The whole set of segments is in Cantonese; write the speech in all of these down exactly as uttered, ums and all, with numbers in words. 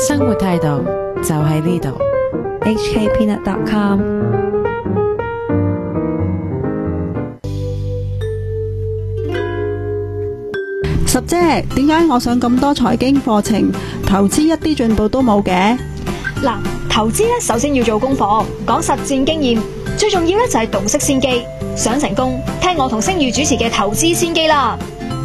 生活態度就喺呢度。 H K peanut dot com。 十姐，點解我上咁多財經課程，投資一啲進步都冇嘅？ 嗱，投資咧首先要做功課，講實戰經驗，最重要咧就係洞悉先機。想成功，聽我同星宇主持嘅投資先機啦。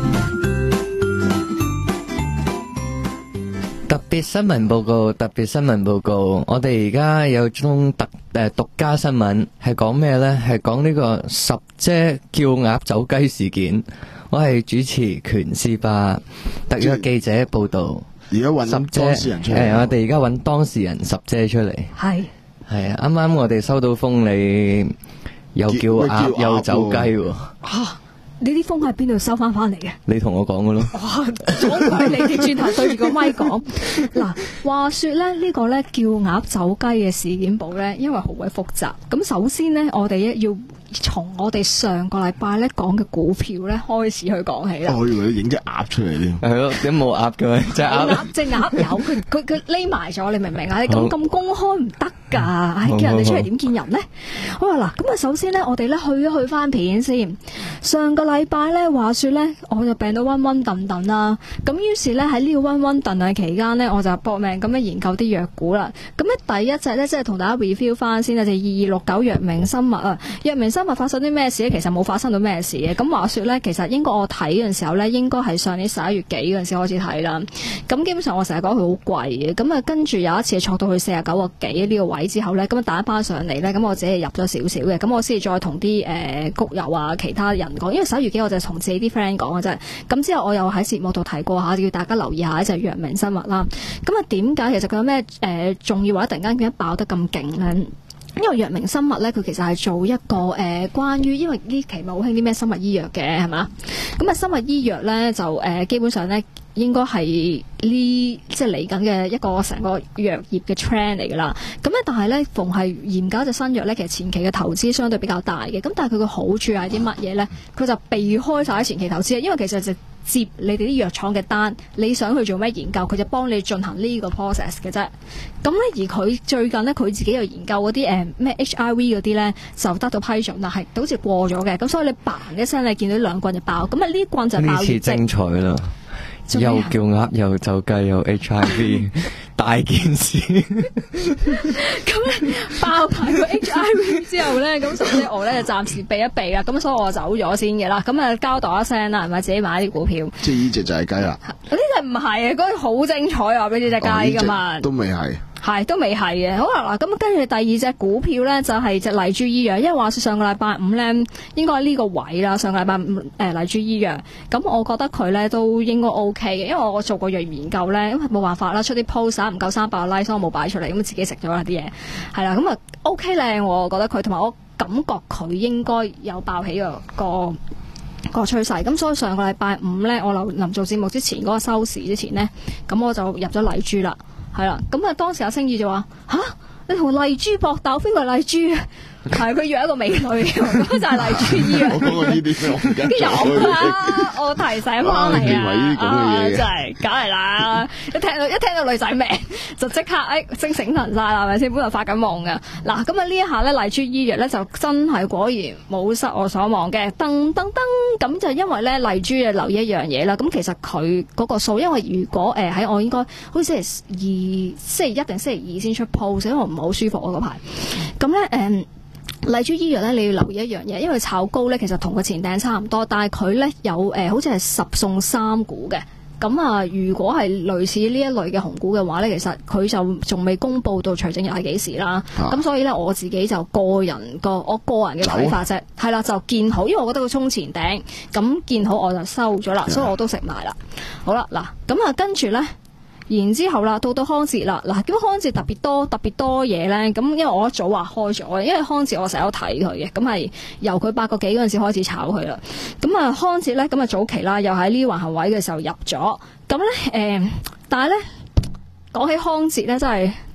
特別新聞報告，特別新聞報告，我哋而家有宗特誒獨家新聞，係講咩呢？係講呢個十姐叫鴨走雞事件。我係主持權斯巴，特約記者報道。 而家揾當事人出嚟， 係我哋而家揾當事人十姐出嚟。 係係啊，啱啱我哋收到風，你又叫鴨又走雞喎。 啊！呢啲風喺邊度收翻翻嚟嘅？ 你同我講嘅咯。 哇！總歸你哋轉頭對住個咪講。嗱，話說咧，呢個咧叫鴨走雞嘅事件簿咧，因為好鬼複雜。咁首先咧，我哋要從我哋上個禮拜咧講嘅股票咧開始去講起啦。 我以為你影隻鴨出嚟添。 係咯，點冇鴨嘅咩？隻鴨， 隻鴨有佢佢佢匿埋咗，你明唔明啊？你咁咁公開唔得㗎，唉，叫人哋出嚟點見人咧？好啦，嗱，咁啊，首先咧，我哋咧去一去翻片先。上個禮拜咧，話說咧，我就病到暈暈沌沌啦。咁於是咧喺呢個暈暈沌沌期間咧，我就搏命咁樣研究啲藥股啦。咁咧第一隻咧，即係同大家 review 翻先啦，就係二二六九藥明生物啊。藥明生物發生啲咩事咧？其實冇發生到咩事嘅。咁話說咧，其實應該我睇嘅時候咧，應該係上年十一月幾嗰陣時開始睇啦。咁基本上我成日講佢好貴嘅。咁啊跟住有一次挫到去四十九個幾呢個位之後咧，咁啊打翻上嚟咧，咁我自己入咗少少嘅。咁我先至再同啲誒谷友啊其他人講，因為十一月幾我就同自己啲 friend 講嘅啫。咁之後我又喺節目度提過下，叫大家留意下就係藥明生物啦。咁啊點解其實佢有咩誒重要或者突然間點解爆得咁勁咧？因為藥明生物咧，佢其實係做一個誒、呃、關於，因為呢期咪好興啲咩生物醫藥嘅係嘛？咁啊生物醫藥咧就誒、呃、基本上咧應該係呢即係嚟緊嘅一個成個藥業嘅 trend 嚟㗎啦。咁咧但係咧逢係研究一隻新藥咧，其實前期嘅投資相對比較大嘅。咁但係佢嘅好處係啲乜嘢咧？佢就避開晒前期投資，因為其實就接你哋啲藥廠嘅單，你想去做咩研究，佢就幫你進行呢個 process 嘅啫。咁咧，而佢最近咧，佢自己又研究嗰啲誒咩 H I V 嗰啲咧，就得到批准，但係好似過咗嘅。咁所以你嘭一聲，你見到兩棍就爆。咁啊，呢棍就爆完。呢次精彩啦！又叫鴨又走雞又 H I V 大件事。 咁咧爆埋個 H I V 之後咧，咁所以我咧就暫時避一避啦。咁所以我走咗先嘅啦。咁啊交代一聲啦，係咪自己買啲股票？ 即係呢隻就係雞啦。 嗰啲就唔係啊，嗰啲好精彩啊！俾呢隻雞噶嘛， 都未係。 係都未係嘅，好啦嗱，咁跟住第二隻股票咧就係隻麗珠醫藥，因為話說上個禮拜五咧應該係呢個位啦，上個禮拜五誒麗珠醫藥，咁我覺得佢咧都應該 O K 嘅，因為我做過藥研究咧，因為冇辦法啦，出啲 post 唔夠三百個 like，所以我冇擺出嚟，咁自己食咗啦啲嘢，係啦，咁啊 O K 靚，我覺得佢同埋我感覺佢應該有爆起個個個趨勢，咁所以上個禮拜五咧，我臨臨做節目之前嗰個收市之前咧，咁我就入咗麗珠啦。係啦，咁啊當時阿星宇就話：吓，你同麗珠搏鬥，邊個係麗珠啊？係佢約一個美女，咁就係麗珠醫藥。 我講過呢啲，我唔記得咗。 有啦，我提醒翻你啊！ 啊， 真係梗係啦，一聽到一聽到女仔名就即刻誒精醒神晒啦，係咪先？本來發緊夢㗎。嗱，咁啊呢一下咧，麗珠醫藥咧就真係果然冇失我所望嘅，噔噔噔咁就因為咧麗珠啊留意一樣嘢啦。咁其實佢嗰個數，因為如果誒喺、呃、我應該好似星期二、星期一定星期二先出 post，因為我唔係好舒服啊嗰排。咁咧誒。嗯麗珠醫藥咧，你要留意一樣嘢，因為炒高咧，其實同個前頂差唔多，但係佢咧有誒、呃，好似係十送三股嘅。咁啊，如果係類似呢一類嘅紅股嘅話咧，其實佢就仲未公布到除淨日係幾時啦。咁、啊、所以咧，我自己就個人個我個人嘅睇法啫，係啦，就見好，因為我覺得佢衝前頂，咁見好我就收咗啦，所以我都食埋啦。好啦，嗱，咁啊，跟住咧。然之後啦，到到康哲啦，嗱，咁康哲特別多特別多嘢咧，咁因為我一早話開咗，因為康哲我成日都睇佢嘅，咁係由佢八個幾嗰陣時開始炒佢啦，咁啊康哲咧，咁啊早期啦，又喺呢橫行位嘅時候入咗，咁咧誒，但係咧講起康哲咧，真係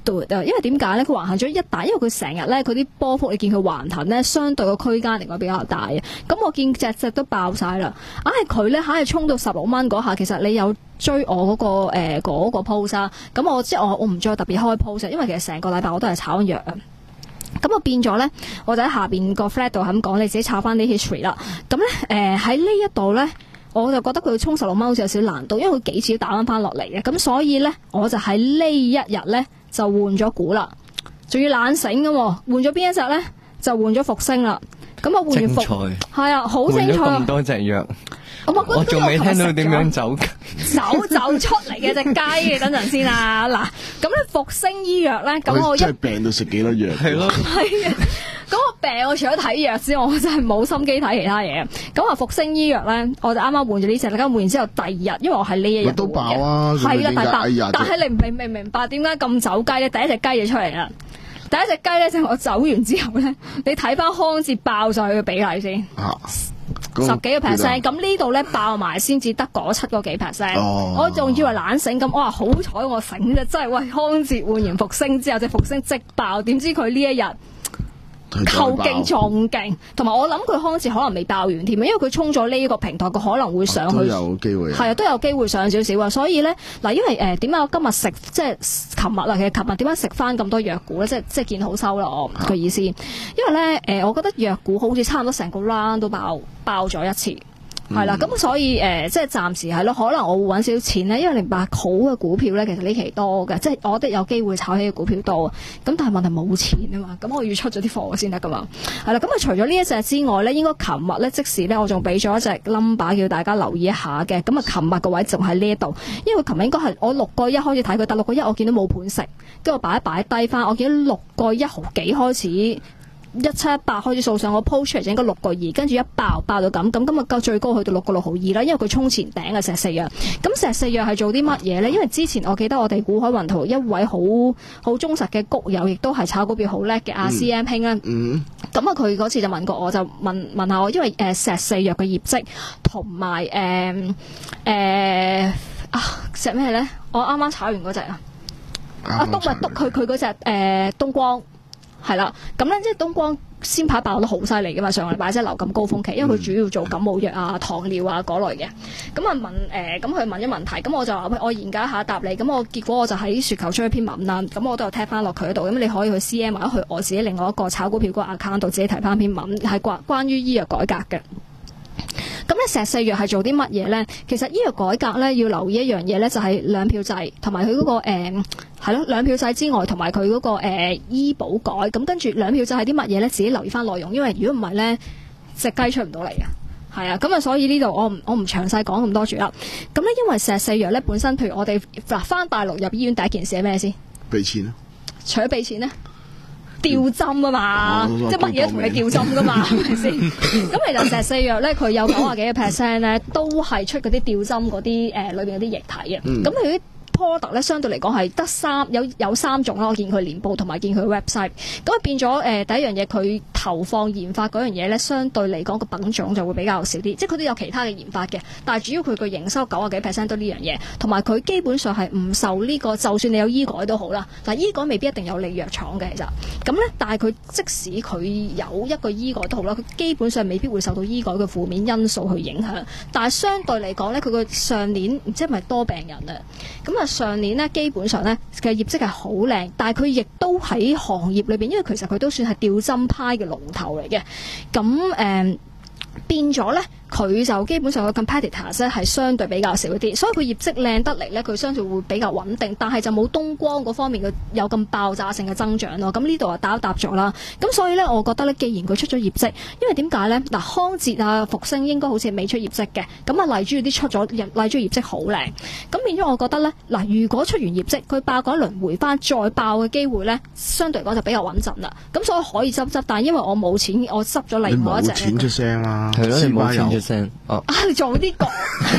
do it 啊，因為點解咧？佢橫行咗一大，因為佢成日咧，佢啲波幅你見佢橫行咧，相對個區間嚟講比較大嘅。咁我見隻隻都爆晒啦，硬係佢咧，硬係衝到十六蚊嗰下，其實你有追我嗰、那個誒嗰、呃那個 post 啊，咁我即係我我唔再特別開 post，因為其實成個禮拜我都係炒弱啊。咁我變咗咧，我就喺下邊個 flat 度咁講，你自己炒翻啲 history 啦。咁咧誒喺呢一度咧。我就覺得佢衝十六蚊好似有少少難度，因為佢幾次都打翻翻落嚟嘅，咁所以咧我就喺呢一日咧就換咗股啦，仲要懶醒嘅喎，換咗邊一隻咧就換咗復星啦，咁啊換完復係啊好精彩啊！ 咁多隻藥， 我我仲未聽到點樣走走走出嚟嘅隻雞嘅，等陣先啊！嗱，咁咧復星醫藥咧，咁我一真係病到食幾多藥？ 係咯， 係啊！咁我病，我除咗睇藥之外，我真係冇心機睇其他嘢。咁啊，復星醫藥咧，我就啱啱換咗呢隻啦。咁換完之後第二日，因為我係呢一日都爆啊！ 係啦，第八。 哎、 但係你唔明明明白點解咁走雞咧？第一隻雞就出嚟啦。第一隻雞咧，就係我走完之後咧，你睇翻康捷爆上去嘅比例先。啊十幾個 percent， 咁呢度咧爆埋先至得嗰七個幾 percent，我仲以為懶醒咁，我話好彩我醒啫，真係喂康捷換完復星之後，隻復星即爆，點知佢呢一日後勁仲勁，同埋我諗佢康捷可能未爆完添，因為佢衝咗呢個平台，佢可能會上去， 都有機會， 係啊，都有機會上少少啊。所以咧嗱，因為誒點解我今日食即係琴日啊，其實琴日點解食翻咁多藥股咧？即係即係見好收啦，我個意思，因為咧誒、呃，我覺得藥股好似差唔多成個 round 都爆爆咗一次。係啦，咁、嗯、所以誒、呃，即係暫時係咯，可能我會揾少少錢咧，因為零八好嘅股票咧，其實呢期多嘅，即係我覺得有機會炒起嘅股票多，咁但係問題冇錢啊嘛，咁我要出咗啲貨先得噶嘛，係啦，咁啊除咗呢一隻之外咧，應該琴日咧即時咧，我仲俾咗一隻 number 叫大家留意一下嘅，咁啊琴日個位仲喺呢一度，因為佢琴日應該係我六個一開始睇佢，但六個一我見到冇盤食，跟住我擺一擺低翻，我見到六個一毫幾開始。一七一八開始掃上，我 post 出嚟就應該六個二，跟住一爆爆到咁，咁今日夠最高去到六個六毫二啦，因為佢衝前頂嘅石四藥。咁石四藥係做啲乜嘢咧？因為之前我記得我哋股海雲圖一位好好忠實嘅谷友，亦都係炒股票好叻嘅阿 C M 兄啦。嗯。咁啊，佢嗰次就問過我，就問問下我，因為誒、呃、石四藥嘅業績同埋誒誒啊石咩咧？我啱啱炒完嗰隻啊，啊東咪東佢佢嗰隻誒東光。係啦，咁咧即係東光先排爆得好犀利噶嘛，上個禮拜即係流感高峰期，因為佢主要做感冒藥啊、糖尿啊嗰類嘅。咁啊問誒，咁、呃、佢問咗問題，咁我就話喂，我研究一下答你。咁我結果我就喺雪球出一篇文啦，咁我都有踢翻落佢嗰度。咁你可以去 C M 或者去我自己另外一個炒股票嗰個 account 度自己睇翻篇文，係關關於醫藥改革嘅。咁咧石四藥係做啲乜嘢咧？其實醫藥改革咧要留意一樣嘢咧，就係兩票制同埋佢嗰個誒係咯兩票制之外，同埋佢嗰個誒、呃、醫保改。咁跟住兩票制係啲乜嘢咧？自己留意翻內容，因為如果唔係咧，隻雞出唔到嚟嘅。係啊，咁啊，所以呢度我唔我唔詳細講咁多住啦。咁咧，因為石四藥咧本身，譬如我哋嗱翻大陸入醫院第一件事係咩先？ 俾錢啊！ 除咗俾錢咧？吊針啊嘛，哦、即係乜嘢都同你吊針噶嘛，係咪先？咁其實石四藥咧，佢有九啊幾個 percent 咧，都係出嗰啲吊針嗰啲誒裏邊嗰啲液體嘅。咁佢啲 product 咧，相對嚟講係得三有有三種啦。我見佢年報同埋見佢 website，咁變咗誒、呃、第一樣嘢，佢投放研發嗰樣嘢咧，相對嚟講個品種就會比較少啲。即係佢都有其他嘅研發嘅，但係主要佢個營收九啊幾 percent 都呢樣嘢，同埋佢基本上係唔受呢、這個，就算你有醫改都好啦。但係醫改未必一定有利藥廠嘅，其實咁咧，但係佢即使佢有一個醫改都好啦，佢基本上未必會受到醫改嘅負面因素去影響。但係相對嚟講咧，佢個上年唔知係咪多病人啊？咁啊上年咧基本上咧嘅業績係好靚，但係佢亦都喺行業裏邊，因為其實佢都算係吊針派嘅龍頭嚟嘅，咁誒、呃、變咗咧。佢就基本上個 competitors 咧係相對比較少啲，所以佢業績靚得嚟咧，佢相對會比較穩定，但係就冇東光嗰方面嘅有咁爆炸性嘅增長咯。咁呢度啊打一打咗啦。咁所以咧，我覺得咧，既然佢出咗業績，因為點解咧？嗱，康捷啊、復星應該好似未出業績嘅，咁啊麗珠啲出咗，麗珠業績好靚，咁變咗我覺得咧，嗱，如果出完業績，佢爆嗰一輪回翻再爆嘅機會咧，相對嚟講就比較穩陣啦。咁所以可以執執，但係因為我冇錢，我執咗另外一隻。 你冇錢出聲啦， 係咯，你冇錢出聲。哦， 啊，你做啲講，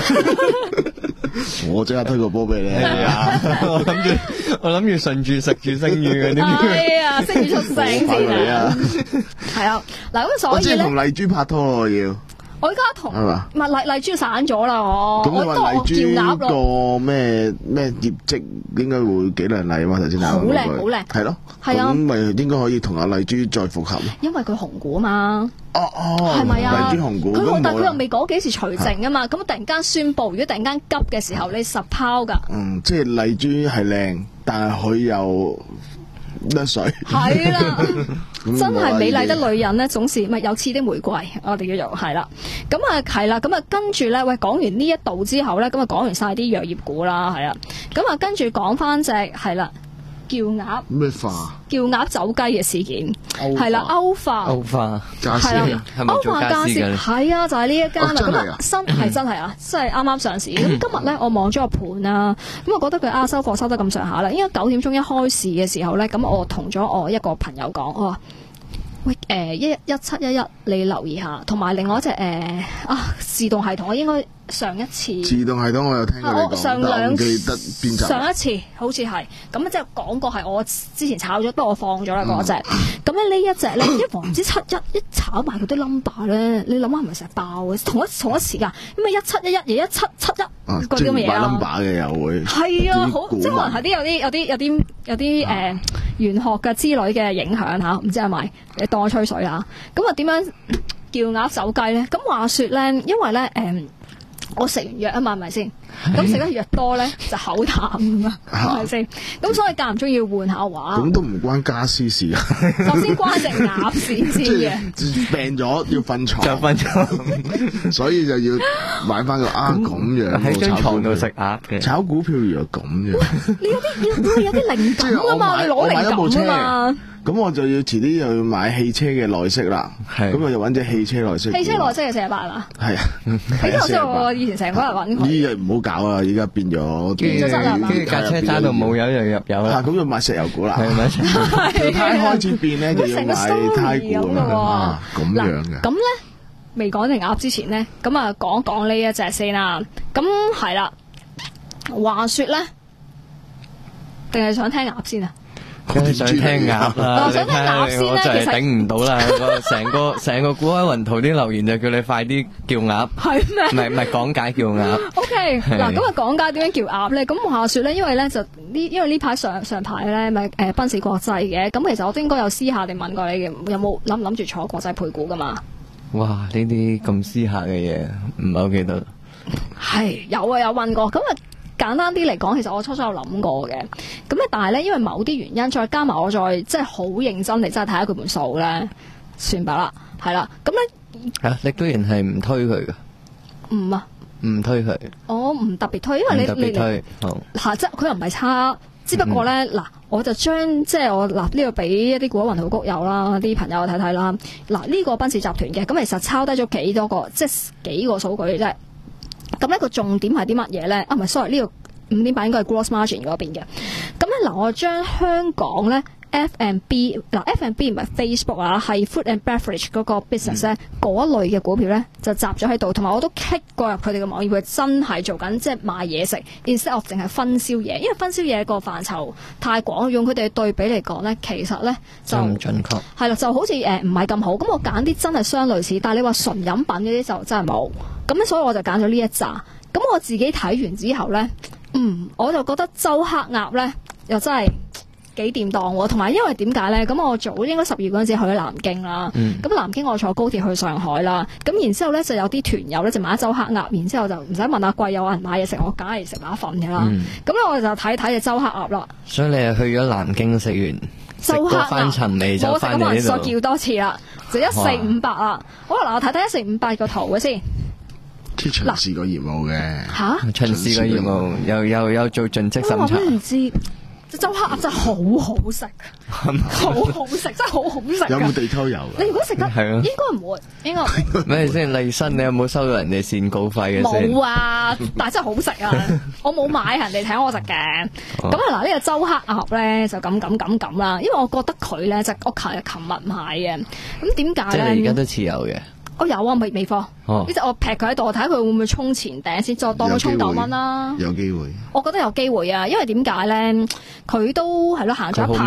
我即刻推個波俾你。 我諗住，我諗住順住食住聲譽嘅啲。 係啊，聲譽出聲先啊。係啊，嗱咁所以咧， 我即係同麗珠拍拖我要。 我而家同係嘛？ 唔係麗麗珠散咗啦，我咁你話我當我麗珠叫鴨咯。 個咩咩業績應該會幾靚麗啊嘛？頭先好靚好好靚係咯。 係啊咁咪應該可以同阿麗珠再復合咯。 因為佢紅股啊嘛， 哦哦， 係咪啊？ 麗珠紅股佢咁冇啦但佢又未講幾時除淨啊嘛，咁突然間宣布，如果突然間急嘅時候，你實拋㗎。 嗯，即係麗珠係靚，但係佢又甩水。 係啦， 咁真係美麗冇啦的女人咧，總是咪有刺的玫瑰，我哋叫做係啦。咁啊係啦，咁啊跟住咧，喂講完呢一度之後咧，咁啊講完晒啲藥業股啦，係啊，咁啊跟住講翻隻係啦，叫鴨咩化叫鴨走雞嘅事件， 歐化係啦，歐化。 歐化加斯係啦， 係咪做家私嘅係啊，就係呢一間啦。咁哦真係啊啊，新係真係啊，真係啱啱上市。咁今日咧，我望咗個盤啦，咁我覺得佢啊收貨收得咁上下啦。應該九點鐘一開市嘅時候咧，咁我同咗我一個朋友講，我話喂誒一一七一一，你留意下，同埋另外一隻誒、呃、啊自動系統，我應該上一次。 自動系統我有聽過你啊我講，但我上兩唔記得邊集。 上一次好似係咁，即係講過係我之前炒咗，不過我放咗啦嗰隻。咁咧呢一隻咧，一黃唔知七一一炒埋佢啲 number 咧，你諗下係咪成日爆嘅？同一同一時間，咁啊一七一一，而一七七一啊， 嗰啲咁嘅嘢即係啦。 number 嘅又會係啊，好啲即係可能股係啲有啲有啲有啲有啲誒玄學嘅之類嘅影響嚇，唔知係咪？你當我吹水啦。咁啊點樣叫鴨走雞咧？咁話說咧，因為咧誒。嗯我食完藥啊嘛，係咪先？咁食得藥多咧就口淡啊嘛，係咪先？咁所以間唔中要換下話。 咁都唔關家私事啊。 首先關隻鴨先先即嘅。 係病咗要瞓床， 就瞓咗所以就要買翻個啊咁樣喺張床度食啊。 鴨嘅。 炒股票如果咁樣， 你有啲要你有啲靈感啊嘛，你攞靈感啊嘛。 咁我就要遲啲又要買汽車嘅內飾啦。 係咁我就揾隻汽車內飾。 汽車內飾係四十八啊。 係啊， 你知我知我以前成嗰日揾呢佢。 日唔好搞啊！依家變咗變咗質啦嘛跟住架車揸到冇油就入油啊， 啦， 咁就買石油股啦。 係咪？ 條胎開始變咧，就要成個買胎股 story 咁嘅喎啊，咁樣嘅。 咁咧未講隻鴨之前咧，咁啊講講呢一隻先啦。咁係啦，話說咧，定係想聽鴨先啊？ 梗係想聽鴨啦， 我想聽鴨先咧我就係其實頂唔到啦，個成個成個股海雲圖啲留言就叫你快啲叫鴨， 係唔咩係唔係講解叫鴨。 ？O K， 係嗱，咁啊講解點樣叫鴨咧？咁話說咧，因為咧就呢，因為呢排上上排咧咪誒賓士國際嘅，咁其實我都應該有私下地問過你嘅，有冇諗唔諗住坐國際配股噶嘛？ 哇！呢啲咁私下嘅嘢唔係好記得。 係有啊，有問過。咁啊，簡單啲嚟講，其實我初初有諗過嘅。咁咧，但係咧，因為某啲原因，再加埋我再即係好認真地真係睇下佢盤數咧，算吧啦，係啦。咁咧， 嚇，你居然係唔推佢噶？ 唔啊， 唔推佢， 我唔特別推，因為唔你你特別推。好， 嚇，即係佢又唔係差。只不過咧，嗱、 嗯， 我就將即係我嗱呢個俾一啲股海雲圖谷友啦，啲朋友睇睇啦。嗱，呢個賓士集團嘅，咁其實抄低咗幾多個，即係幾個數據嘅啫。咁一個重點係啲乜嘢咧？啊，唔係，sorry，呢個五點八應該係 gross margin 嗰邊嘅。咁咧嗱，我將香港咧 F and B 嗱 F and B 唔係 Facebook 啊，係 food and beverage 嗰個 business 咧嗰、嗯、類嘅股票咧就集咗喺度，同埋我都 click 過入佢哋嘅網頁，佢真係做緊即係賣嘢食 instead of 淨係分銷嘢，因為分銷嘢個範疇太廣，用佢哋對比嚟講咧，其實咧就唔準確。 係啦，就好似誒唔係咁好。咁我揀啲真係相類似，但係你話純飲品嗰啲就真係冇。咁咧，所以我就揀咗呢一紮。咁我自己睇完之後咧，嗯，我就覺得周黑鴨咧又真係幾掂當喎。同埋因為點解咧？咁我早應該十月嗰陣時去咗南京啦。咁、嗯、南京我坐高鐵去上海啦。咁然之後咧就有啲團友咧就買一周黑鴨，然之後就唔使問阿貴有人買嘢食，我梗係食馬粉嘅啦。咁咧、嗯、我就睇睇隻周黑鴨啦。 所以你係去咗南京食完。 周黑鴨翻陳味就翻嚟呢度， 再叫多次啦，就一四五八啦。好啦，嗱，我睇睇一四五八個圖嘅先。 即係巡視個業務嘅吓， 巡視個業務又又有做盡職審查。 我話俾你知，隻周黑鴨真係好好食，好好食，真係好好食。 有冇地溝油？ 你如果食得， 係咯， 應該唔會，應該咩先？麗新，你有冇收到人哋線稿費嘅先？ 冇啊，但係真係好食啊！我冇買人哋請我食嘅。咁啊嗱，呢個周黑鴨咧就咁咁咁咁啦，因為我覺得佢咧就我琴日琴日買嘅。咁點解咧？ 即係你而家都持有嘅。 我有啊，未未貨。 哦， 呢隻我劈佢喺度，睇下佢會唔會衝前頂先，再當佢衝九蚊啦。 有機會。 我覺得有機會啊，因為點解咧？佢都係咯行咗一排。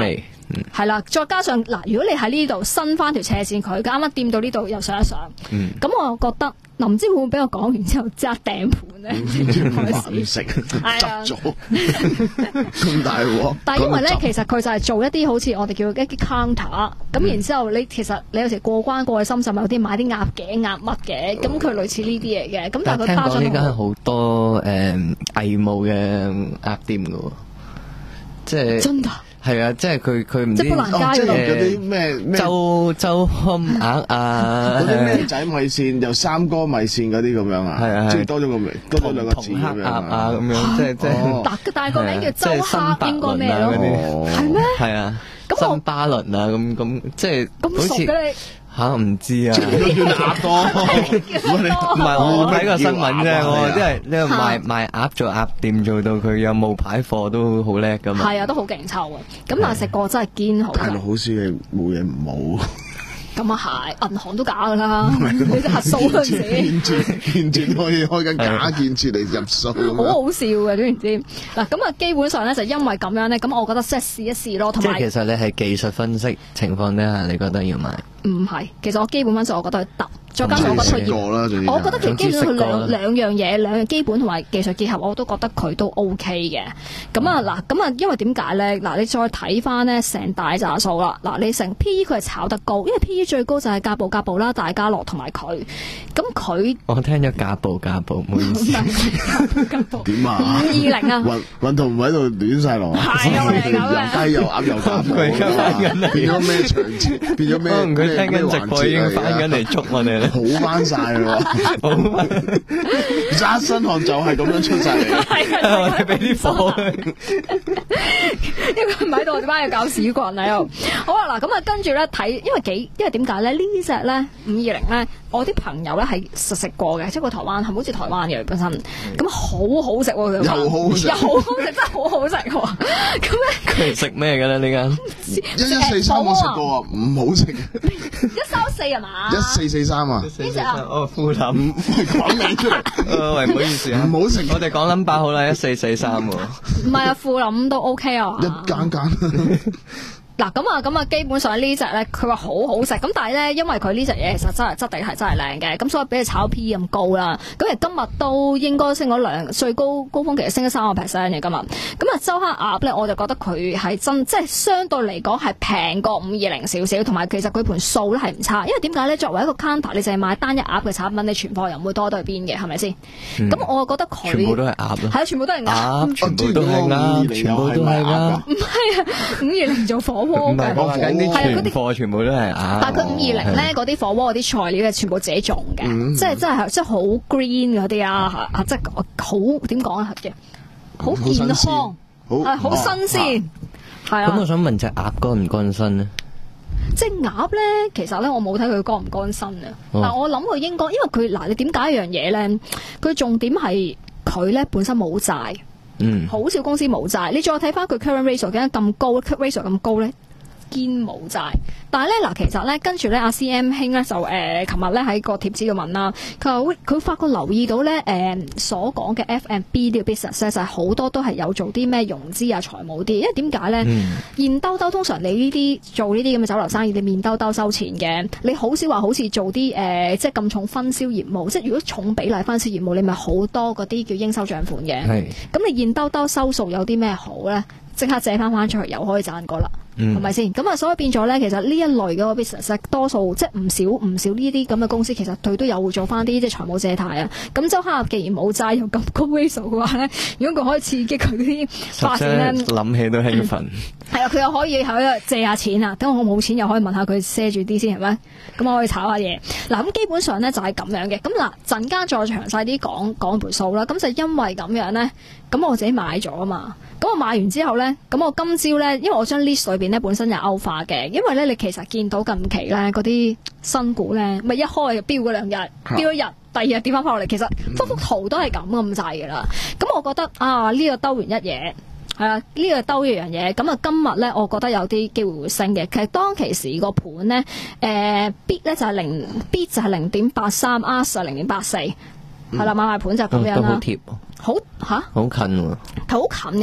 係啦、嗯，再加上嗱，如果你喺呢度伸翻條斜線，佢啱啱掂到呢度又上一上，咁、嗯、我覺得。林唔知會唔會俾我講完之後即刻掟盤咧？ 唔食執咗咁大鑊。 但係因為咧，其實佢就係做一啲好似我哋叫一啲 counter，咁然之後你其實你有時過關過去深圳有啲買啲鴨頸鴨乜嘅，咁佢類似呢啲嘢嘅。咁但係佢包裝呢間好多誒偽冒嘅鴨店㗎喎，即係真㗎。 係啊，即係佢佢唔知即係嗰啲咩咩周周康鴨啊， 嗰啲咩仔米線又三哥米線嗰啲咁樣啊， 係啊， 即係多咗個名，多咗兩個字咁樣啊，咁樣即係即係。 但但係個名叫周黑應該咩咯？係咩？ 係啊，新巴倫啊，咁咁即係咁熟嘅你。 吓唔知啊？ 叫鴨多， 唔係我睇個新聞啫，我即係呢個賣賣鴨做鴨店做到佢有冒牌貨都好叻噶嘛。 係啊，都好勁臭啊！咁但係食過真係堅好。 大陸好似係冇嘢唔好。 咁啊係，銀行都假噶啦，你啲核數嗰陣時， 建設建設可以開緊假建設嚟入數， 好好笑嘅，知唔知？嗱，咁啊，基本上咧就因為咁樣咧，咁我覺得即係試一試咯，同埋即係其實你係技術分析情況底下，你覺得要買？ 唔係，其實我基本分析我覺得佢得。再加上我覺得佢，我覺得佢基本上佢兩兩樣嘢，兩樣基本同埋技術結合，我都覺得佢都 O K 嘅。咁啊嗱，咁啊，因為點解咧？嗱，你再睇翻咧成大紮數啦。嗱，你成 P E 佢係炒得高，因為 P E 最高就係甲部甲部啦，大家樂同埋佢。咁佢我聽咗甲部甲部，唔好意思。 甲部點啊？ 五二零啊！ 運運動唔喺度亂晒龍啊！ 係啊，係咁啊！ 又雞又鴨又甲部， 佢而家翻緊嚟， 變咗咩場次？變咗咩？ 可能佢聽緊直播已經翻緊嚟捉我哋啦。 好翻晒啦！好翻，一身汗就係咁樣出晒嚟。 我哋俾啲貨， 因為唔喺度，我哋班要搞屎棍喺度。好啊，嗱，咁啊，跟住咧睇，因為幾，因為點解咧？呢隻咧五二零咧，我啲朋友咧係實食過嘅，即係個台灣係好似台灣嘅本身，咁好好食喎， 又好食， 又好好食，真係好好食喎。咁咧， 佢食咩嘅咧？呢間一一四三我食過啊，唔好食。 一三四係嘛？ 一四四三啊？ 呢隻啊？ 哦，富林講名出嚟。 誒，喂，唔好意思啊， 唔好食。 我哋講冧巴好啦，一四四三喎。 唔係啊，富林都 OK 啊。 一間間。 嗱，咁啊，咁啊，基本上呢隻咧，佢話好好食，咁但係咧，因為佢呢隻嘢其實真係質地係真係靚嘅，咁所以俾佢炒 P 咁高啦。咁其實今日都應該升咗兩，最高高峰其實升咗三個 percent 嘅今日。咁啊，周黑鴨咧，我就覺得佢係真，即係相對嚟講係平過五二零少少，同埋其實佢盤數咧係唔差。因為點解咧？作為一個 counter，你淨係買單一鴨嘅產品，你存貨又唔會多對邊嘅，係咪先？咁、嗯、我覺得佢全部都係鴨咯， 係啊，全部都係鴨， 全部都係鴨，全部都係鴨。 唔係啊，五二零做火鍋嘅。 緊啲存貨全部都係鴨， 但係佢五二零咧嗰啲火鍋嗰啲材料係全部自己種嘅、嗯，即係真係即係好 green 嗰啲啊，即係好點講啊嘅，好健康，係好新鮮，係啊。 咁我想問隻鴨乾唔乾身咧？ 即係鴨咧，其實咧我冇睇佢乾唔乾身啊， 哦、 但我諗佢應該，因為佢嗱，你點解一樣嘢咧？佢重點係佢咧本身冇債，嗯，好少公司冇債。你再睇翻佢 current ratio 點解咁高 ，current ratio 咁高咧？堅冇債，但係咧嗱，其實咧跟住咧阿 C M 兄咧就誒，琴日咧喺個貼紙度問啦，佢話佢發覺留意到咧誒、呃、所講嘅 F and B 呢個 business 咧，就係好多都係有做啲咩融資啊、財務啲，因為點解咧？嗯、現兜兜通常你呢啲做呢啲咁嘅酒樓生意，你面兜兜收錢嘅，你好少話好似做啲誒、呃、即係咁重分銷業務，即係如果重比例分銷業務，你咪好多嗰啲叫應收賬款嘅。係，咁你現兜兜收數有啲咩好咧？即刻借翻翻出去又可以賺過啦，係咪先？咁啊，所以變咗咧，其實呢一類嘅 business 多數即係唔少唔少呢啲咁嘅公司，其實佢都有做翻啲即係財務借貸啊。咁周黑鴨既然冇債又咁高 ratio 嘅話咧，如果佢可以刺激佢啲發展咧， 諗起都興奮。係、 嗯、啊，佢又可以喺度借下錢啊，等我冇錢又可以問下佢賒住啲先係咪？咁我可以炒下嘢。嗱，咁基本上咧就係咁樣嘅。咁嗱，陣間再詳細啲講講盤數啦。咁就因為咁樣咧，咁我自己買咗啊嘛。咁我買完之後咧，咁我今朝咧，因為我張 list 裏邊咧本身有歐化嘅，因為咧你其實見到近期咧嗰啲新股咧，咪一開就飆嗰兩日，飆一日，第二日跌翻翻落嚟，其實幅幅圖都係咁咁滯噶啦。咁我覺得啊，呢、這個兜完一嘢，係啊，呢、這個兜一樣嘢，咁啊今日咧，我覺得有啲機會會升嘅。其實當其時個盤咧，誒、呃、bid 咧就係零 bid 就係零點八三 ，ask 就係零點八四，係啦，買賣盤就咁樣啦。 都好貼， 好吓， 好近喎， 好近嘅啫。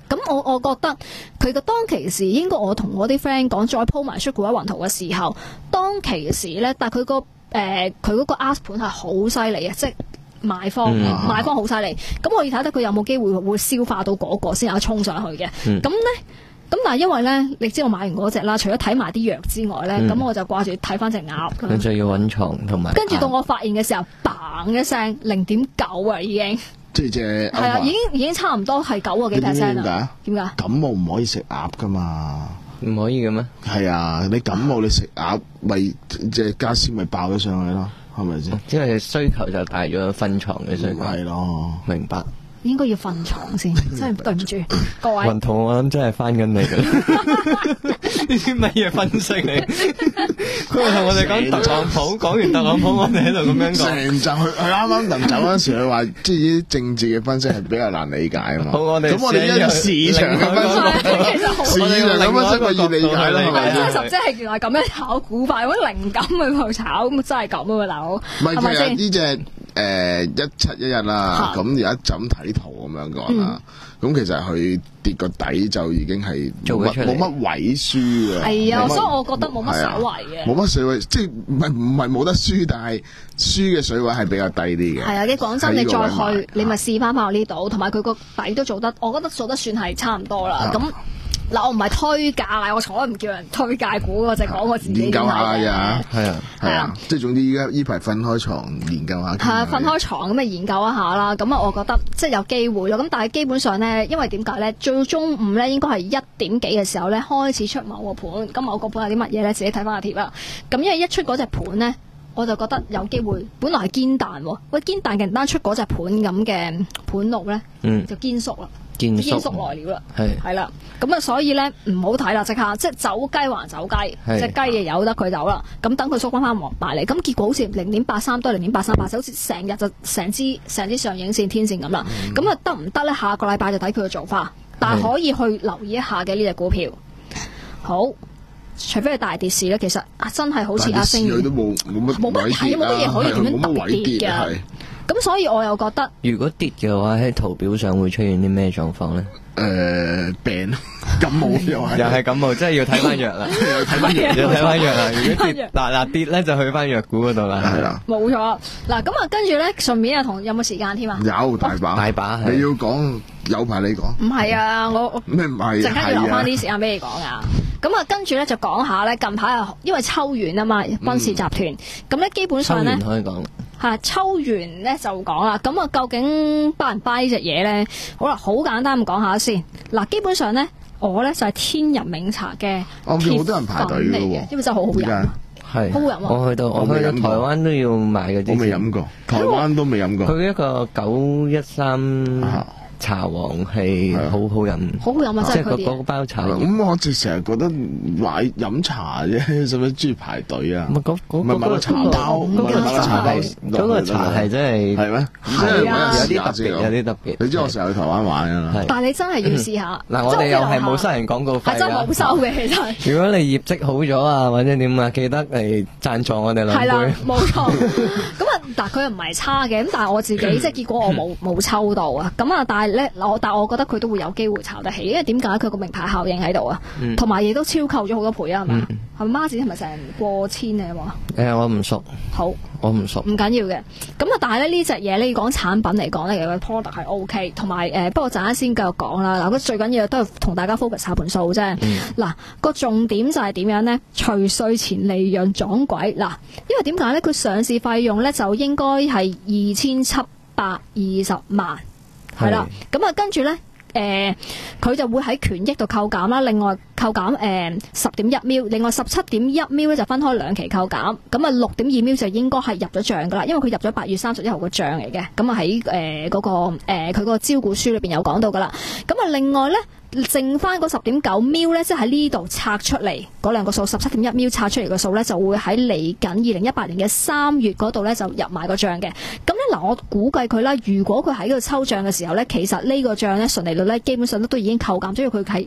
咁我我覺得佢個當其時應該我同我啲 friend 講再鋪埋出嗰一雲圖嘅時候，當其時咧，但係佢個誒佢嗰個 ask 盤係好犀利嘅，即係賣方、嗯、賣方好犀利。咁我要睇得佢有冇機會會消化到嗰個先有衝上去嘅。咁咧、嗯。咁但係因為咧，你知我買完嗰隻啦，除咗睇埋啲藥之外咧，咁、嗯、我就掛住睇翻隻鴨。 佢就要揾床同埋。 跟住到我發現嘅時候，嘭一聲零點九啊，已經。 即係隻係啊，已經已經差唔多係九個幾 percent 啦。點解？感冒唔可以食鴨噶嘛？ 唔可以嘅咩？ 係啊，你感冒你食鴨，咪隻家私咪爆咗上去咯，係咪先？ 即係需求就大咗瞓床嘅需求。 係咯， 明白。 應該要瞓床先，真係對唔住各位。 雲圖我諗真係翻緊嚟㗎啦，呢啲乜嘢分析嚟？佢係同我哋講特朗普，講完特朗普，我哋喺度咁樣講。 成集佢佢啱啱臨走嗰陣時，佢話即係啲政治嘅分析係比較難理解啊嘛。 好，我哋咁我哋一個市場嘅分析， 其實好市場嘅分析可以理解啦，係咪先？ 真係即係原來咁樣炒股票，揾靈感去炒，咁真係咁啊，大佬。 唔係，其實呢隻誒一七一一啦，咁而家就咁睇圖咁樣講啦。咁其實佢跌個底就已經係冇冇乜位輸嘅。 係啊，所以我覺得冇乜所謂嘅。 冇乜水位，即係唔係唔係冇得輸，但係輸嘅水位係比較低啲嘅。 係啊，你講真，你再去，你咪試翻翻呢度，同埋佢個底都做得，我覺得做得算係差唔多啦。咁。嗱，我唔係推介，我從來唔叫人推介股，我就講我自己研究下呀，係啊，係啊， 啊，即係總之依家依排瞓開床研究下。 係啊，瞓開床咁啊研究一下啦。咁啊，我覺得即係有機會咯。咁但係基本上咧，因為點解咧？最中午咧應該係一點幾嘅時候咧開始出某個盤。咁某個盤有啲乜嘢咧？自己睇翻個貼啦。咁因為一出嗰隻盤咧，我就覺得有機會。本來係堅彈喎，喂堅彈嘅單出嗰隻盤咁嘅盤路咧，嗯、就堅縮啦。堅縮來了啦，係係啦，咁啊，所以咧唔好睇啦，即刻即係走雞還走雞，隻雞嘢由得佢走啦。咁等佢縮翻翻埋嚟，咁結果好似零點八三都係零點八三八，好似成日就成支成支上影線天線咁啦。咁啊得唔得咧？下個禮拜就睇佢嘅做法，但係可以去留意一下嘅呢隻股票。好，除非係大跌市咧，其實啊真係好似阿星佢都冇冇乜冇乜係冇乜嘢可以點樣特跌嘅。咁所以我又覺得， 如果跌嘅話，喺圖表上會出現啲咩狀況咧？ 誒、呃，病感冒又係， 又係感冒，即係要睇翻藥啦， 又睇翻藥， 要睇翻藥啦。如果跌嗱嗱跌咧，就去翻藥股嗰度啦，係啦。 冇錯，嗱咁啊，跟住咧，順便啊，同有冇時間添啊？ 有大把， 大把， 你要講有排你講。唔係啊，我咩唔係？ 陣間要留翻啲時間俾你講啊。咁啊，跟住咧就講下咧，近排啊，因為秋元啊嘛，賓士集團，咁咧、嗯、基本上咧， 可以講。 係秋元咧就講啦，咁啊究竟 buy 唔 buy 呢隻嘢咧？好啦，好簡單咁講下先。嗱，基本上咧，我咧就係天人茗茶嘅鐵粉嚟嘅， 好多人排隊嘅喎， 因為真係好好飲， 係好好飲。 我去到我去到台灣都要買嘅， 我未飲過，台灣都未飲過。 佢一個九一三。茶王係好好飲， 好好飲啊！ 即係個嗰包茶。 咁我就成日覺得買飲茶啫，使唔使中意排隊啊？ 唔係嗰嗰買個茶包，買個茶包， 嗰個茶係真係係咩？ 係啊， 有啲特別，有啲特別。 你知我成日去台灣玩㗎啦。 但係你真係要試下。 嗱，我哋又係冇收人廣告費， 真係冇收嘅其實。 如果你業績好咗啊，或者點啊，記得嚟贊助我哋兩杯。 係啦，冇錯。咁啊，但佢又唔係差嘅，咁但係我自己即係結果我冇冇抽到啊。咁啊，但係咧我但係我。我覺得佢都會有機會炒得起，因為點解佢個名牌效應喺度啊，同埋亦都超購咗好多倍啊，係嘛？係咪孖展係咪成過千啊？有冇？ 誒，我唔熟。 好， 我唔熟。 唔緊要嘅。咁啊，但係咧呢隻嘢咧，講產品嚟講咧，其實 product 係 O K，同埋誒，不過陣間先繼續講啦。嗱，佢最緊要都係同大家 focus 下盤數啫。嗱，個重點就係點樣咧？除稅前利潤撞鬼嗱，因為點解咧？佢上市費用咧就應該係二千七百二十萬。係啦，咁啊，跟住咧，誒、呃，佢就會喺權益度扣減啦。另外扣減誒十點一秒，另外十七點一秒咧就分開兩期扣減。咁啊，六點二秒就應該係入咗賬噶啦，因為佢入咗八月三十一號個賬嚟嘅。咁啊喺誒嗰個誒佢個招股書裏邊有講到噶啦。咁啊，另外咧。剩翻嗰十點九秒咧，即係喺呢度拆出嚟嗰兩個數，十七點一秒拆出嚟嘅數咧，就會喺嚟緊二零一八年嘅三月嗰度咧就入埋個賬嘅。咁咧嗱，我估計佢啦，如果佢喺度抽賬嘅時候咧，其實呢個賬咧純利率咧基本上都都已經扣減，所以佢喺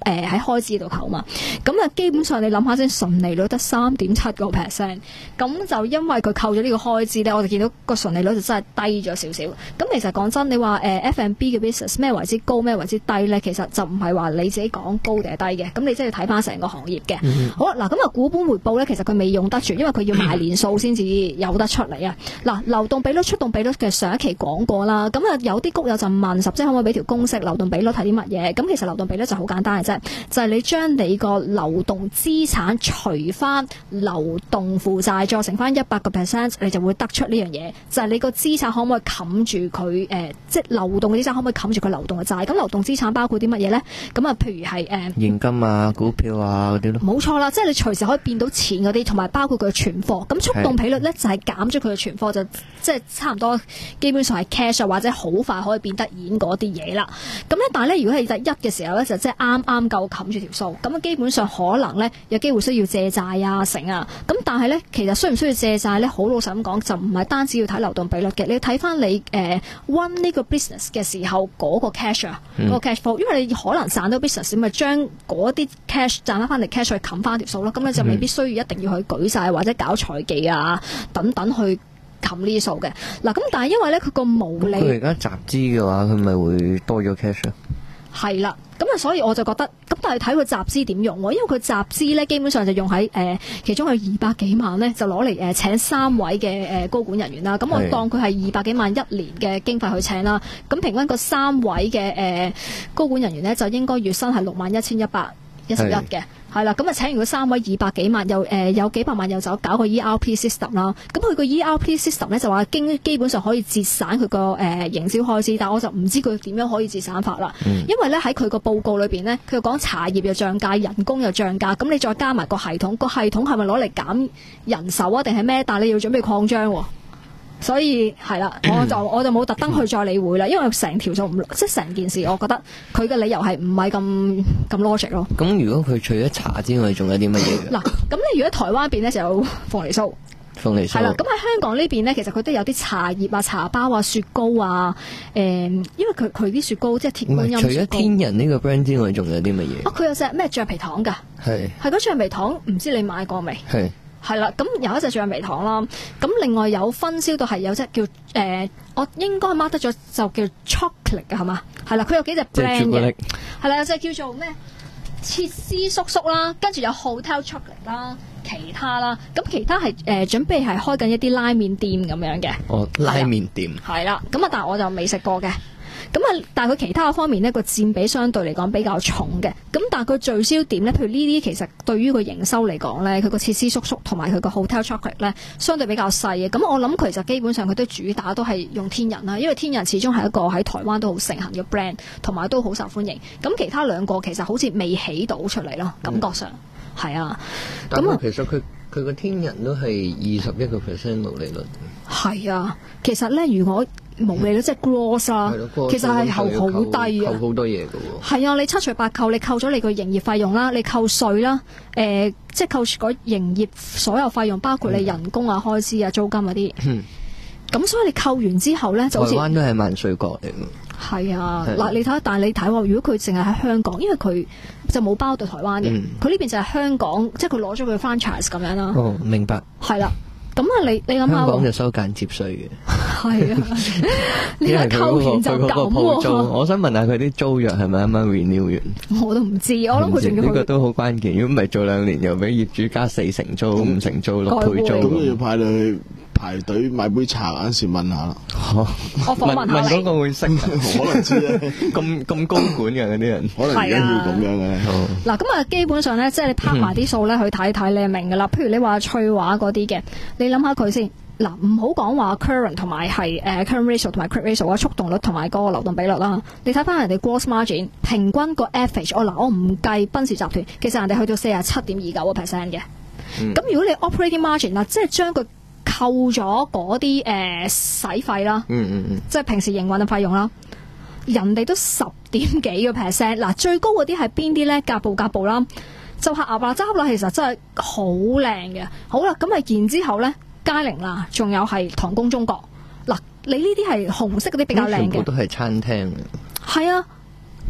誒喺開支度扣嘛。咁啊，基本上你諗下先，純利率得三點七個 percent，咁就因為佢扣咗呢個開支咧，我哋見到個純利率就真係低咗少少。咁其實講真，你話誒、呃、F and B 嘅 business 咩為之高，咩為之低咧？其實就唔係話你自己講高定係低嘅，咁你真係要睇翻成個行業嘅。嗯、好啦，嗱咁啊，股本回報咧，其實佢未用得住，因為佢要賣年數先至有得出嚟啊。嗱，流動比率、出動比率嘅上一期講過啦，咁啊有啲谷友就問十姐可唔可以俾條公式，流動比率係啲乜嘢？咁其實流動比率就好簡單嘅啫，就係、是、你將你個流動資產除翻流動負債，再乘翻一百個 percent， 你就會得出呢樣嘢，就係、是、你個資產可唔可以冚住佢誒，即係流動嘅資產可唔可以冚住佢流動嘅債？咁流動資產包括啲乜嘢咧？咁啊，譬如係誒、呃、 現金啊、股票啊嗰啲咯。冇錯啦，即係你隨時可以變到錢嗰啲，同埋包括佢嘅存貨。咁速動比率咧就係減咗佢嘅存貨，就即係差唔多基本上係 cash 或者好快可以變得現嗰啲嘢啦。咁咧，但係咧，如果係第一嘅時候咧，就即係啱啱夠冚住條數。咁啊，基本上可能咧有機會需要借債啊、成啊。咁但係咧，其實需唔需要借債咧？好老實咁講，就唔係單止要睇流動比率嘅，你要睇翻你誒 run 呢個 business 嘅時候嗰個 cash 啊，嗰個 cash flow，因為你可能賺到 business，咪將嗰啲 cash 賺翻翻嚟 cash 去冚翻條數咯。咁你就未必需要一定要去舉債或者搞財技啊等等去冚呢啲數嘅。嗱，咁但係因為咧佢個毛利， 佢而家集資嘅話，佢咪會多咗 cash 啊？ 係啦，咁啊，所以我就覺得，咁但係睇佢集資點用喎，因為佢集資咧，基本上就用喺誒、呃，其中有二百幾萬咧，就攞嚟誒請三位嘅誒高管人員啦。咁我當佢係二百幾萬一年嘅經費去請啦。咁平均個三位嘅誒、呃、高管人員咧，就應該月薪係六萬一千一百一十一嘅。係啦，咁啊請完佢三位二百幾萬，又誒、呃、有幾百萬又走搞個 E R P system 啦。咁佢個 E R P system 咧就話經基本上可以節省佢個誒營銷開支，但係我就唔知佢點樣可以節省法啦。嗯、因為咧喺佢個報告裏邊咧，佢又講茶葉又漲價，人工又漲價，咁你再加埋個系統，個系統係咪攞嚟減人手啊？定係咩？但係你要準備擴張喎。所以係啦，我就我就冇特登去再理會啦，因為成條數唔即係成件事，我覺得佢嘅理由係唔係咁咁 logic 咯。 咁如果佢除咗茶之外，仲有啲乜嘢？ 嗱，咁你如果台灣邊咧就有鳳梨酥， 鳳梨酥係啦。咁喺香港呢邊咧，其實佢都有啲茶葉啊、茶包啊、雪糕啊，誒、嗯，因為佢佢啲雪糕即係鐵觀音雪糕。除咗天人呢個 brand 之外，仲有啲乜嘢？ 哦，佢有隻咩橡皮糖㗎？係係嗰橡皮糖，唔知你買過未？係。係啦，咁有一隻橡皮糖啦，咁另外有分銷到係有隻叫誒、呃，我應該 mark 得咗就叫 chocolate 嘅係嘛？係啦，佢有幾隻 brand 嘅，係啦，有隻叫做咩切絲叔叔啦，跟住有 hotel chocolate 啦，其他啦，咁其他係誒、呃、準備係開緊一啲拉麵店咁樣嘅。 哦，拉麵店係啦，咁啊，但係我就未食過嘅。咁啊，但係佢其他方面呢個佔比相對嚟講比較重嘅。咁但係佢聚焦點呢，譬如呢啲其實對於個營收嚟講呢，佢個切絲叔叔同埋佢個 hotel chocolate 呢，相對比較細嘅。咁我諗其實基本上佢都主打都係用天人啦，因為天人始終係一個喺台灣都好盛行嘅 brand，同埋都好受歡迎。咁其他兩個其實好似未起到出嚟咯，感覺上係、嗯、啊。咁其實佢佢個天人都係二十一個 percent 毛利率。 係啊，其實呢，如果毛利率即係 gross 啦，其實係好好低啊， 扣好多嘢㗎喎。 係啊，你七除八扣，你扣咗你個營業費用啦，你扣稅啦，誒、呃，即係扣除嗰營業所有費用，包括你人工啊、嗯、開支啊、租金嗰啲。嗯。咁所以你扣完之後咧，就好似台灣都係萬稅國嚟㗎。 係啊，嗱，你睇下，但係你睇喎，如果佢淨係喺香港，因為佢就冇包到台灣嘅，佢呢、嗯、邊就係香港，即係佢攞咗佢 franchise 咁樣啦。 哦，明白。 係啦。咁啊，你你諗下， 香港就收間接稅嘅， 係啊，你係扣完就咁喎。 我想問下佢啲租約係咪啱啱 renew 完？ 我都唔知，我諗佢仲要呢個都好關鍵。如果唔係做兩年，又俾業主加四成租、五成租、六倍租， 咁要派你去排隊買杯茶嗰陣時問下啦。 我訪問下問嗰個會識， 可能知咧。 咁咁高管嘅嗰啲人， 可能而家要咁樣嘅。 嗱，咁啊，基本上咧，即係你拍埋啲數咧去睇睇，你就明噶啦。譬如你話翠華嗰啲嘅，你諗下佢先。嗱，唔好講話 current 同埋係誒 current ratio 同埋 quick ratio 啊，速動率同埋嗰個流動比率啦。你睇翻人哋 gross margin 平均個 average，我嗱我唔計賓士集團，其實人哋去到四十七點二九個 percent 嘅。咁、嗯、如果你 operating margin 啦，即係將佢扣咗嗰啲誒使費啦，嗯嗯嗯，即係平時營運嘅費用啦，人哋都十點幾個 percent。嗱，最高嗰啲係邊啲咧？甲部甲部啦，就係鴨啦，揸啦，其實真係好靚嘅。好啦，咁啊然之後咧。佳寧啦，仲有係唐宮中國嗱，你呢啲係紅色嗰啲比較靚嘅， 全部都係餐廳。 係啊，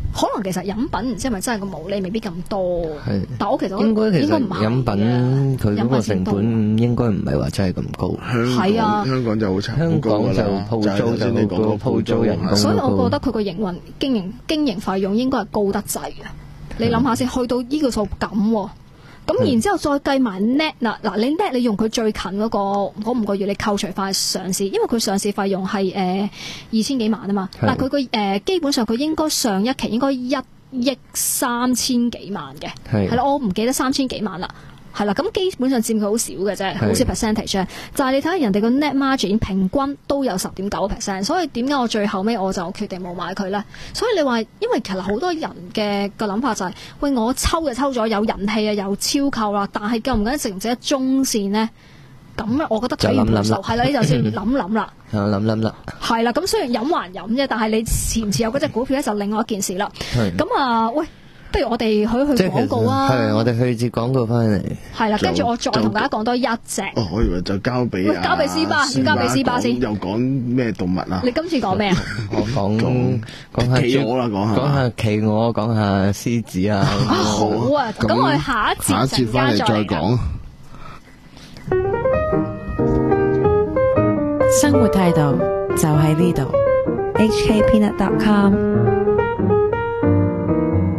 可能其實飲品唔知係咪真係個毛利未必咁多， 係但我其實應該其實應該唔係飲品佢嗰個成本應該唔係話真係咁高。 係啊， 香港就好差， 香港就鋪租就好高，鋪租人工。 所以我覺得佢個營運經營經營費用應該係高得滯嘅。你諗下先，去到呢個數咁。咁然之後再計埋 net 嗱嗱，你 net 你用佢最近嗰、嗰個嗰五個月，你扣除翻上市，因為佢上市費用係誒二千幾萬啊嘛。但係佢個誒基本上佢應該上一期應該一億三千幾萬嘅，係啦，我唔記得三千幾萬啦。係啦，咁基本上佔佢好少嘅啫，好少 percentage 啫。就係你睇下人哋個 net margin 平均都有十點九個 percent，所以點解我最後尾我就決定冇買佢咧？所以你話，因為其實好多人嘅個諗法就係、是，喂，我抽就抽咗有人氣啊，有超購啦，但係夠唔夠值唔值得中線呢？咁咧，我覺得睇完盤數係啦，你就先諗諗啦。 諗諗啦。 係啦，咁雖然飲還飲啫，但係你持唔持有嗰隻股票咧，就另外一件事啦。咁啊，喂。不如我哋去去廣告啊！ 係，我哋去接廣告翻嚟。 係啦，跟住我再同大家講多一隻。 哦，我以為就交俾啊， 交俾斯巴，要交俾斯巴先。 又講咩動物啊？ 你今次講咩啊？ 我講講下企鵝啦，講下講下企鵝，講下獅子啊。 好啊，咁我哋下一節下一節翻嚟再講。 生活態度就喺呢度。 H K Peanut dot com